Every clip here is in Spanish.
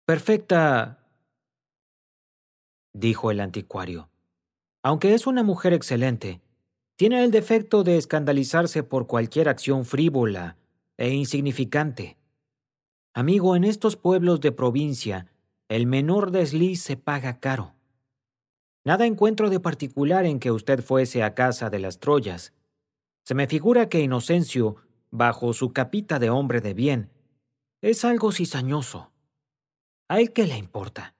Perfecta, dijo el anticuario. Aunque es una mujer excelente, tiene el defecto de escandalizarse por cualquier acción frívola e insignificante. Amigo, en estos pueblos de provincia, el menor desliz se paga caro. Nada encuentro de particular en que usted fuese a casa de las Troyas. Se me figura que Inocencio, bajo su capita de hombre de bien, es algo cizañoso. ¿A él qué le importa?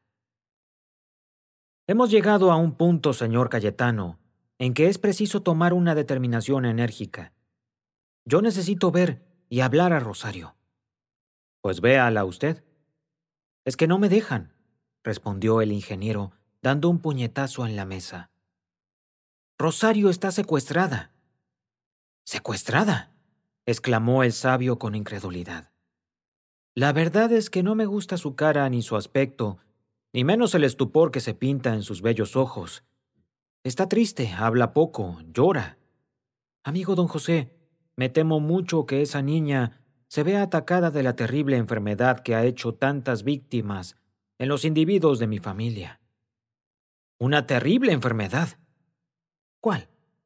Hemos llegado a un punto, señor Cayetano, en que es preciso tomar una determinación enérgica. Yo necesito ver y hablar a Rosario. Pues véala usted. Es que no me dejan, respondió el ingeniero, dando un puñetazo en la mesa. Rosario está secuestrada. ¿Secuestrada?, exclamó el sabio con incredulidad. La verdad es que no me gusta su cara ni su aspecto, ni menos el estupor que se pinta en sus bellos ojos. Está triste, habla poco, llora. Amigo don José, me temo mucho que esa niña se vea atacada de la terrible enfermedad que ha hecho tantas víctimas en los individuos de mi familia. ¿Una terrible enfermedad? ¿Cuál?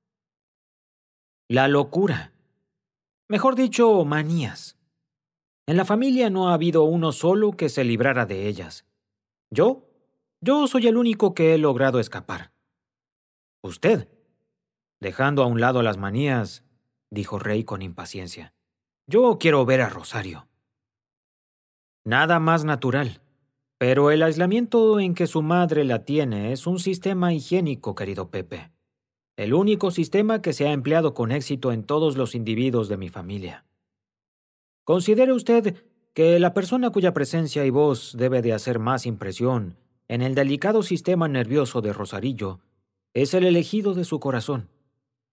La locura. Mejor dicho, manías. En la familia no ha habido uno solo que se librara de ellas. ¿Yo? Yo soy el único que he logrado escapar. ¿Usted? Dejando a un lado las manías, dijo Rey con impaciencia. Yo quiero ver a Rosario. Nada más natural. Pero el aislamiento en que su madre la tiene es un sistema higiénico, querido Pepe. El único sistema que se ha empleado con éxito en todos los individuos de mi familia. Considere usted que la persona cuya presencia y voz debe de hacer más impresión en el delicado sistema nervioso de Rosarillo es el elegido de su corazón.